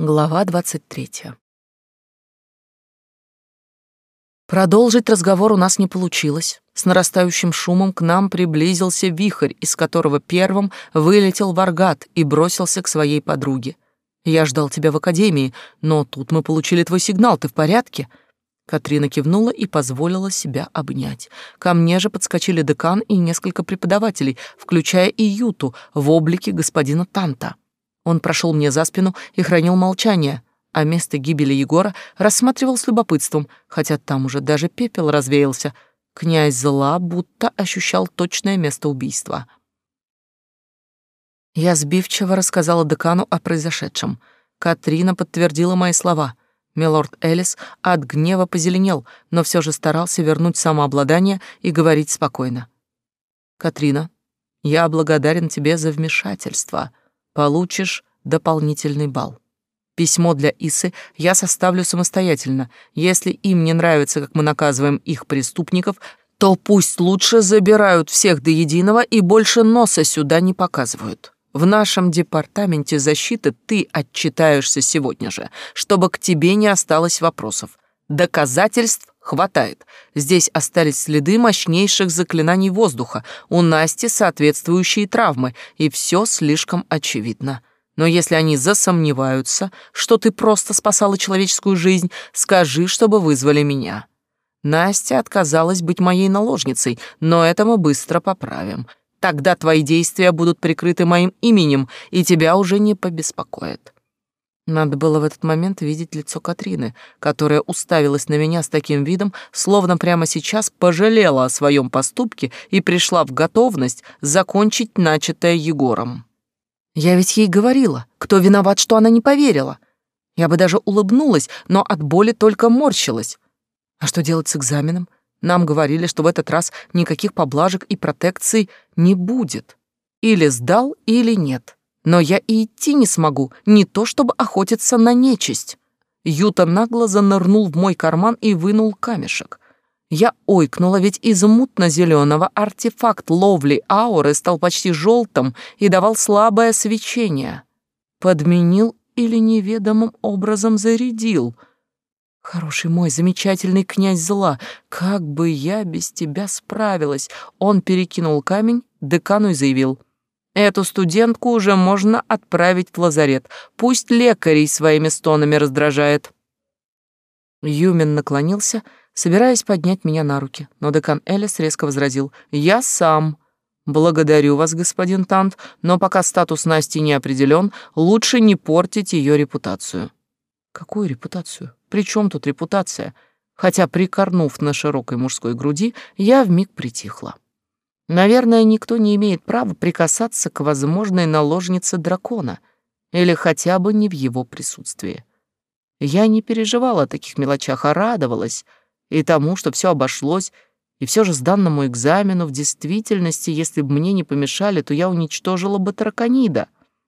Глава 23. Продолжить разговор у нас не получилось. С нарастающим шумом к нам приблизился вихрь, из которого первым вылетел Варгат и бросился к своей подруге. «Я ждал тебя в академии, но тут мы получили твой сигнал. Ты в порядке?» Катрина кивнула и позволила себя обнять. Ко мне же подскочили декан и несколько преподавателей, включая и Юту в облике господина Танта. Он прошел мне за спину и хранил молчание, а место гибели Егора рассматривал с любопытством, хотя там уже даже пепел развеялся. Князь зла будто ощущал точное место убийства. Я сбивчиво рассказала декану о произошедшем. Катрина подтвердила мои слова. Милорд Элис от гнева позеленел, но все же старался вернуть самообладание и говорить спокойно. «Катрина, я благодарен тебе за вмешательство. Получишь дополнительный балл. Письмо для Исы я составлю самостоятельно. Если им не нравится, как мы наказываем их преступников, то пусть лучше забирают всех до единого и больше носа сюда не показывают. В нашем департаменте защиты ты отчитаешься сегодня же, чтобы к тебе не осталось вопросов. Доказательств хватает. Здесь остались следы мощнейших заклинаний воздуха, у Насти соответствующие травмы, и все слишком очевидно. Но если они засомневаются, что ты просто спасала человеческую жизнь, скажи, чтобы вызвали меня. Настя отказалась быть моей наложницей, но это мы быстро поправим. Тогда твои действия будут прикрыты моим именем, и тебя уже не побеспокоят». Надо было в этот момент видеть лицо Катрины, которая уставилась на меня с таким видом, словно прямо сейчас пожалела о своем поступке и пришла в готовность закончить начатое Егором. Я ведь ей говорила, кто виноват, что она не поверила. Я бы даже улыбнулась, но от боли только морщилась. А что делать с экзаменом? Нам говорили, что в этот раз никаких поблажек и протекций не будет. Или сдал, или нет. Но я и идти не смогу, не то чтобы охотиться на нечисть. Юта нагло занырнул в мой карман и вынул камешек. Я ойкнула, ведь из мутно-зеленого артефакт ловли ауры стал почти желтым и давал слабое свечение. Подменил или неведомым образом зарядил. Хороший мой, замечательный князь зла, как бы я без тебя справилась? Он перекинул камень декану и заявил: «Эту студентку уже можно отправить в лазарет. Пусть лекарей своими стонами раздражает». Юмин наклонился, собираясь поднять меня на руки, но декан Элис резко возразил: «Я сам. Благодарю вас, господин Тант, но пока статус Насти не определен, лучше не портить ее репутацию». «Какую репутацию? При чем тут репутация?» Хотя, прикорнув на широкой мужской груди, я вмиг притихла. Наверное, никто не имеет права прикасаться к возможной наложнице дракона, или хотя бы не в его присутствии. Я не переживала о таких мелочах, а радовалась и тому, что все обошлось, и все же сданному экзамену в действительности, если бы мне не помешали, то я уничтожила бы Тараканида.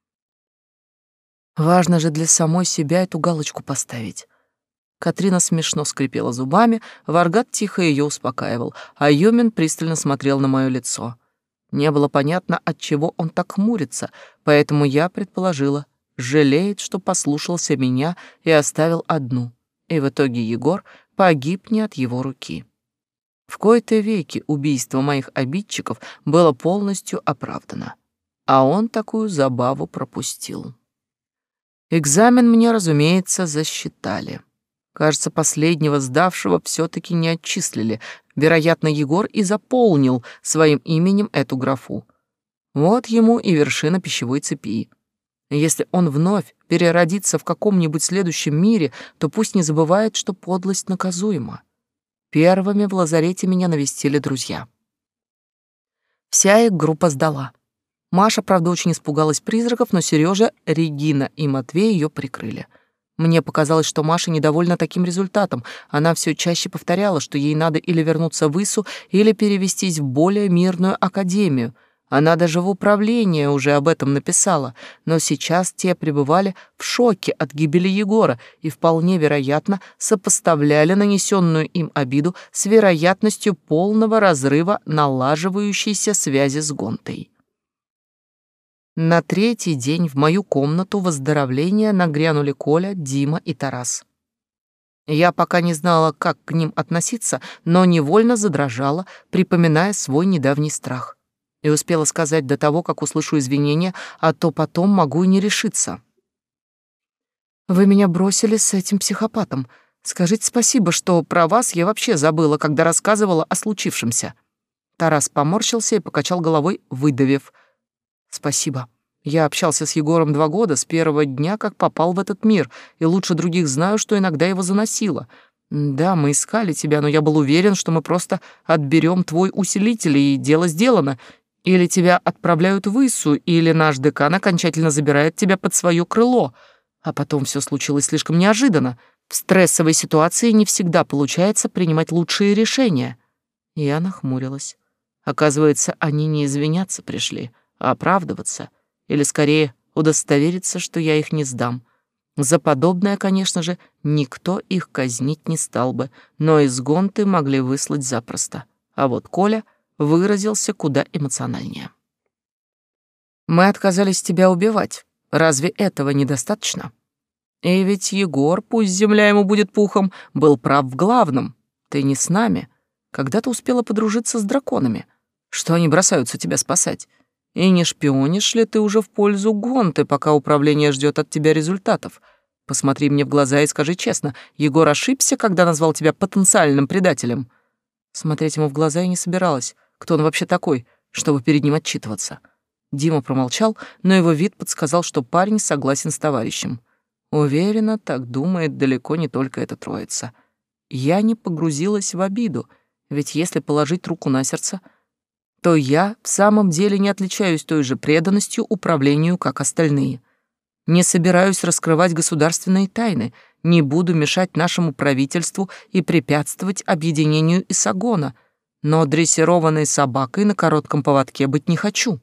Важно же для самой себя эту галочку поставить. Катрина смешно скрипела зубами, Варгат тихо ее успокаивал, а Юмин пристально смотрел на мое лицо. Не было понятно, от чего он так хмурится, поэтому я предположила, жалеет, что послушался меня и оставил одну, и в итоге Егор погиб не от его руки. В кои-то веки убийство моих обидчиков было полностью оправдано, а он такую забаву пропустил. Экзамен мне, разумеется, засчитали. Кажется, последнего сдавшего все-таки не отчислили. Вероятно, Егор и заполнил своим именем эту графу. Вот ему и вершина пищевой цепи. Если он вновь переродится в каком-нибудь следующем мире, то пусть не забывает, что подлость наказуема. Первыми в лазарете меня навестили друзья. Вся их группа сдала. Маша, правда, очень испугалась призраков, но Сережа, Регина и Матвей ее прикрыли. Мне показалось, что Маша недовольна таким результатом. Она все чаще повторяла, что ей надо или вернуться в Ису, или перевестись в более мирную академию. Она даже в управление уже об этом написала, но сейчас те пребывали в шоке от гибели Егора и вполне вероятно сопоставляли нанесенную им обиду с вероятностью полного разрыва налаживающейся связи с Гонтой. На третий день в мою комнату выздоровления нагрянули Коля, Дима и Тарас. Я пока не знала, как к ним относиться, но невольно задрожала, припоминая свой недавний страх. И успела сказать до того, как услышу извинения, а то потом могу и не решиться. «Вы меня бросили с этим психопатом. Скажите спасибо, что про вас я вообще забыла, когда рассказывала о случившемся». Тарас поморщился и покачал головой, выдавив: «Спасибо. Я общался с Егором 2 года, с первого дня, как попал в этот мир, и лучше других знаю, что иногда его заносило. Да, мы искали тебя, но я был уверен, что мы просто отберем твой усилитель, и дело сделано. Или тебя отправляют в Иссу, или наш декан окончательно забирает тебя под свое крыло. А потом все случилось слишком неожиданно. В стрессовой ситуации не всегда получается принимать лучшие решения». Я нахмурилась. Оказывается, они не извиняться пришли, а оправдываться. Или, скорее, удостовериться, что я их не сдам. За подобное, конечно же, никто их казнить не стал бы, но из Гонты могли выслать запросто. А вот Коля выразился куда эмоциональнее. «Мы отказались тебя убивать. Разве этого недостаточно? И ведь Егор, пусть земля ему будет пухом, был прав в главном. Ты не с нами. Когда ты успела подружиться с драконами? Что они бросаются тебя спасать? И не шпионишь ли ты уже в пользу Гонты, пока управление ждет от тебя результатов? Посмотри мне в глаза и скажи честно, Егор ошибся, когда назвал тебя потенциальным предателем?» Смотреть ему в глаза я не собиралась. Кто он вообще такой, чтобы перед ним отчитываться? Дима промолчал, но его вид подсказал, что парень согласен с товарищем. Уверена, так думает далеко не только эта троица. Я не погрузилась в обиду, ведь если положить руку на сердце, то я в самом деле не отличаюсь той же преданностью управлению, как остальные. Не собираюсь раскрывать государственные тайны, не буду мешать нашему правительству и препятствовать объединению Исагона, но дрессированной собакой на коротком поводке быть не хочу.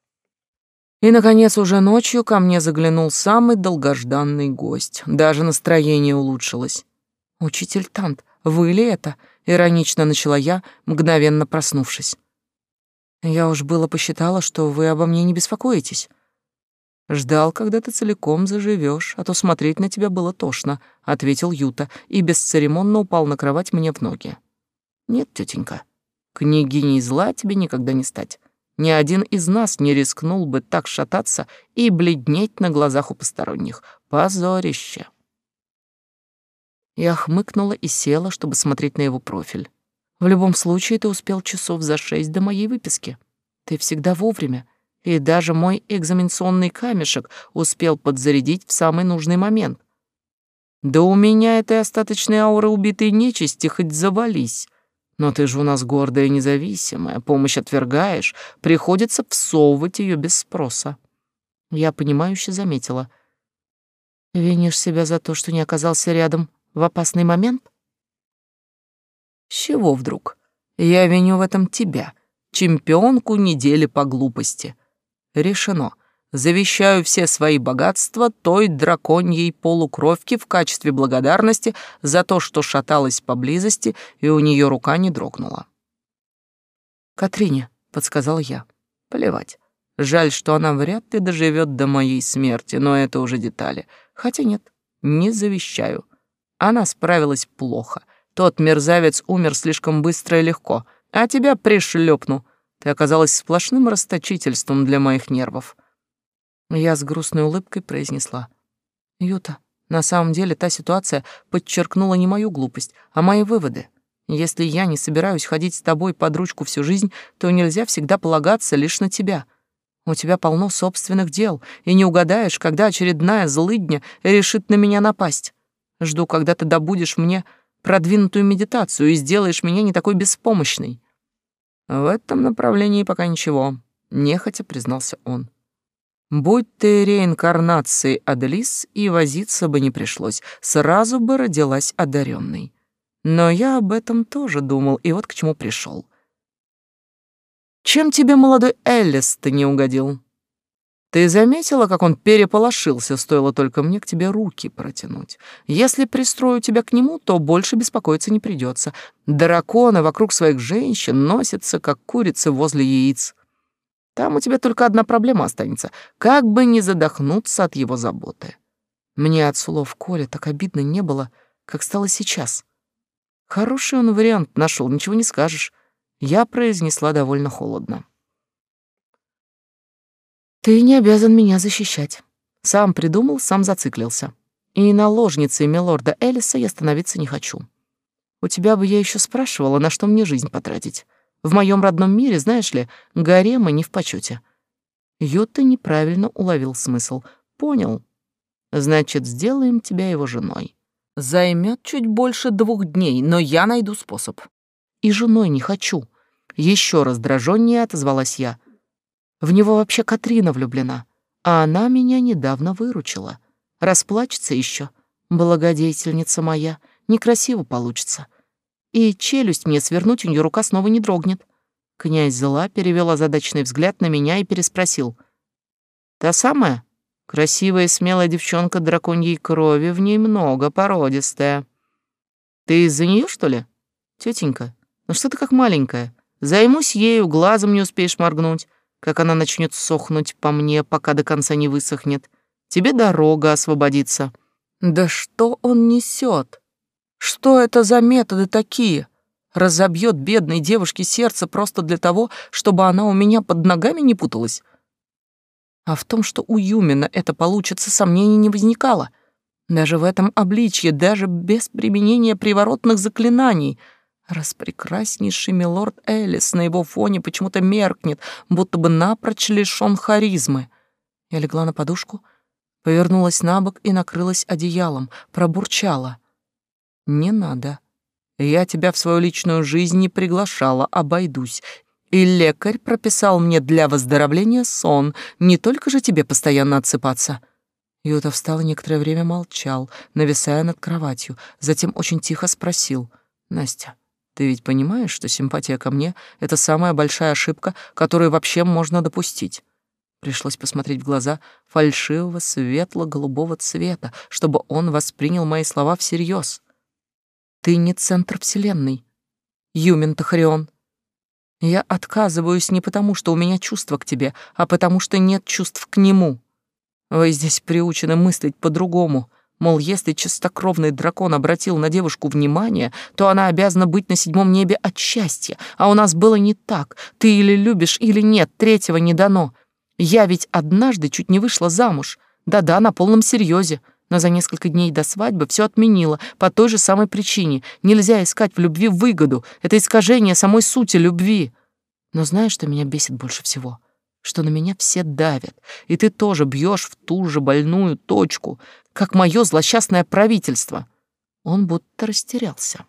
И, наконец, уже ночью ко мне заглянул самый долгожданный гость. Даже настроение улучшилось. «Учитель Тант, вы ли это?» — иронично начала я, мгновенно проснувшись. «Я уж было посчитала, что вы обо мне не беспокоитесь. Ждал, когда ты целиком заживешь, а то смотреть на тебя было тошно», — ответил Юта и бесцеремонно упал на кровать мне в ноги. «Нет, тетенька, княгиней зла тебе никогда не стать. Ни один из нас не рискнул бы так шататься и бледнеть на глазах у посторонних. Позорище». Я хмыкнула и села, чтобы смотреть на его профиль. «В любом случае, ты успел часов за 6 до моей выписки. Ты всегда вовремя, и даже мой экзаменационный камешек успел подзарядить в самый нужный момент. Да у меня этой остаточной ауры убитой нечисти хоть завались. Но ты же у нас гордая и независимая, помощь отвергаешь, приходится всовывать ее без спроса». Я понимающе заметила. «Винишь себя за то, что не оказался рядом в опасный момент?» «С чего вдруг? Я виню в этом тебя, чемпионку недели по глупости. Решено. Завещаю все свои богатства той драконьей полукровке в качестве благодарности за то, что шаталась поблизости, и у нее рука не дрогнула». «Катрине», — подсказал я. «Плевать. Жаль, что она вряд ли доживет до моей смерти, но это уже детали. Хотя нет, не завещаю. Она справилась плохо. Тот мерзавец умер слишком быстро и легко, а тебя пришлепну. Ты оказалась сплошным расточительством для моих нервов». Я с грустной улыбкой произнесла: «Юта, на самом деле та ситуация подчеркнула не мою глупость, а мои выводы. Если я не собираюсь ходить с тобой под ручку всю жизнь, то нельзя всегда полагаться лишь на тебя. У тебя полно собственных дел, и не угадаешь, когда очередная злыдня решит на меня напасть. Жду, когда ты добудешь мне продвинутую медитацию и сделаешь меня не такой беспомощной». «В этом направлении пока ничего», — нехотя признался он. «Будь ты реинкарнацией Аделис, и возиться бы не пришлось, сразу бы родилась одаренной. Но я об этом тоже думал, и вот к чему пришел. Чем тебе молодой Эллис-то не угодил? Ты заметила, как он переполошился, стоило только мне к тебе руки протянуть? Если пристрою тебя к нему, то больше беспокоиться не придется. Драконы вокруг своих женщин носятся, как курицы возле яиц. Там у тебя только одна проблема останется, как бы не задохнуться от его заботы. Мне от слов Коли так обидно не было, как стало сейчас. Хороший он вариант нашел, ничего не скажешь. Я произнесла довольно холодно. Ты не обязан меня защищать. Сам придумал, сам зациклился. И наложницей милорда Элиса я становиться не хочу. У тебя бы я еще спрашивала, на что мне жизнь потратить. В моем родном мире, знаешь ли, гаремы не в почете. Юта неправильно уловил смысл. Понял. Значит, сделаем тебя его женой. Займет чуть больше 2 дней, но я найду способ. И женой не хочу. Еще раздраженнее отозвалась я. В него вообще Катрина влюблена, а она меня недавно выручила. Расплачется еще, благодетельница моя, некрасиво получится. И челюсть мне свернуть у нее рука снова не дрогнет. Князь зла перевел озадаченный взгляд на меня и переспросил. Та самая? Красивая и смелая девчонка драконьей крови, в ней много, породистая. Ты из-за нее, что ли? Тетенька, ну что ты как маленькая? Займусь ею, глазом не успеешь моргнуть, как она начнет сохнуть по мне, пока до конца не высохнет. Тебе дорога освободится. Да что он несет? Что это за методы такие? Разобьет бедной девушке сердце просто для того, чтобы она у меня под ногами не путалась? А в том, что у Юмина это получится, сомнений не возникало. Даже в этом обличье, даже без применения приворотных заклинаний. Распрекраснейший милорд Элис на его фоне почему-то меркнет, будто бы напрочь лишён харизмы. Я легла на подушку, повернулась на бок и накрылась одеялом, пробурчала. «Не надо. Я тебя в свою личную жизнь не приглашала, обойдусь. И лекарь прописал мне для выздоровления сон, не только же тебе постоянно отсыпаться». Юта встал и некоторое время молчал, нависая над кроватью, затем очень тихо спросил. «Настя, ты ведь понимаешь, что симпатия ко мне — это самая большая ошибка, которую вообще можно допустить?» Пришлось посмотреть в глаза фальшивого светло-голубого цвета, чтобы он воспринял мои слова всерьез. «Ты не центр вселенной, Юмин Тахарион. Я отказываюсь не потому, что у меня чувства к тебе, а потому что нет чувств к нему. Вы здесь приучены мыслить по-другому. Мол, если чистокровный дракон обратил на девушку внимание, то она обязана быть на 7 небе от счастья. А у нас было не так. Ты или любишь, или нет, третьего не дано. Я ведь однажды чуть не вышла замуж. Да-да, на полном серьезе. Но за несколько дней до свадьбы все отменила по той же самой причине. Нельзя искать в любви выгоду. Это искажение самой сути любви. Но знаешь, что меня бесит больше всего? Что на меня все давят, и ты тоже бьешь в ту же больную точку, как мое злосчастное правительство. Он будто растерялся.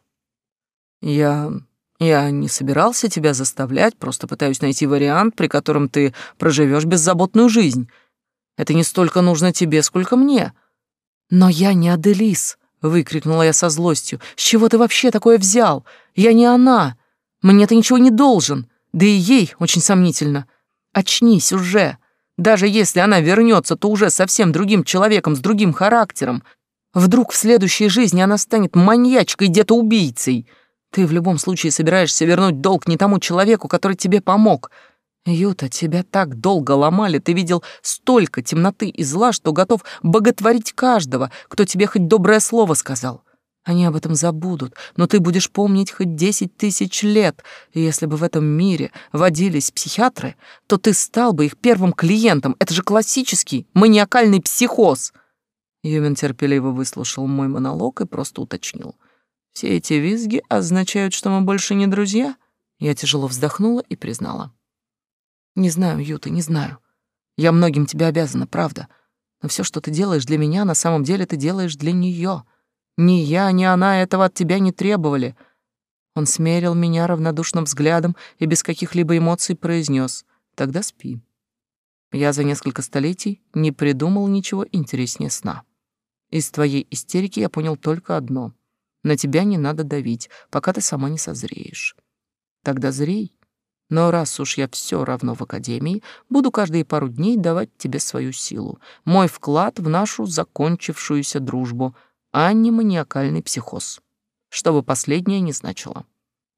Я не собирался тебя заставлять, просто пытаюсь найти вариант, при котором ты проживешь беззаботную жизнь. Это не столько нужно тебе, сколько мне. Но я не Аделис, выкрикнула я со злостью. С чего ты вообще такое взял? Я не она. Мне ты ничего не должен. Да и ей очень сомнительно. Очнись уже. Даже если она вернется, то уже совсем другим человеком, с другим характером. Вдруг в следующей жизни она станет маньячкой, где-то убийцей. Ты в любом случае собираешься вернуть долг не тому человеку, который тебе помог. Юта, тебя так долго ломали, ты видел столько темноты и зла, что готов боготворить каждого, кто тебе хоть доброе слово сказал. Они об этом забудут, но ты будешь помнить хоть 10 000 лет. И если бы в этом мире водились психиатры, то ты стал бы их первым клиентом. Это же классический маниакальный психоз. Юмин терпеливо выслушал мой монолог и просто уточнил. Все эти визги означают, что мы больше не друзья? Я тяжело вздохнула и признала. Не знаю, Юта, не знаю. Я многим тебе обязана, правда. Но все, что ты делаешь для меня, на самом деле ты делаешь для нее. Ни я, ни она этого от тебя не требовали. Он смерил меня равнодушным взглядом и без каких-либо эмоций произнес: тогда спи. Я за несколько столетий не придумал ничего интереснее сна. Из твоей истерики я понял только одно: на тебя не надо давить, пока ты сама не созреешь. Тогда зрей. Но раз уж я все равно в академии, буду каждые пару дней давать тебе свою силу, мой вклад в нашу закончившуюся дружбу, а не маниакальный психоз, что бы последнее ни значило.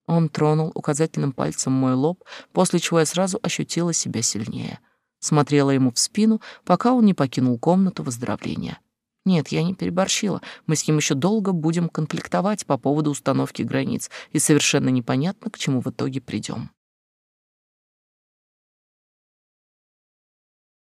Он тронул указательным пальцем мой лоб, после чего я сразу ощутила себя сильнее. Смотрела ему в спину, пока он не покинул комнату выздоровления. Нет, я не переборщила. Мы с ним еще долго будем конфликтовать по поводу установки границ, и совершенно непонятно, к чему в итоге придем.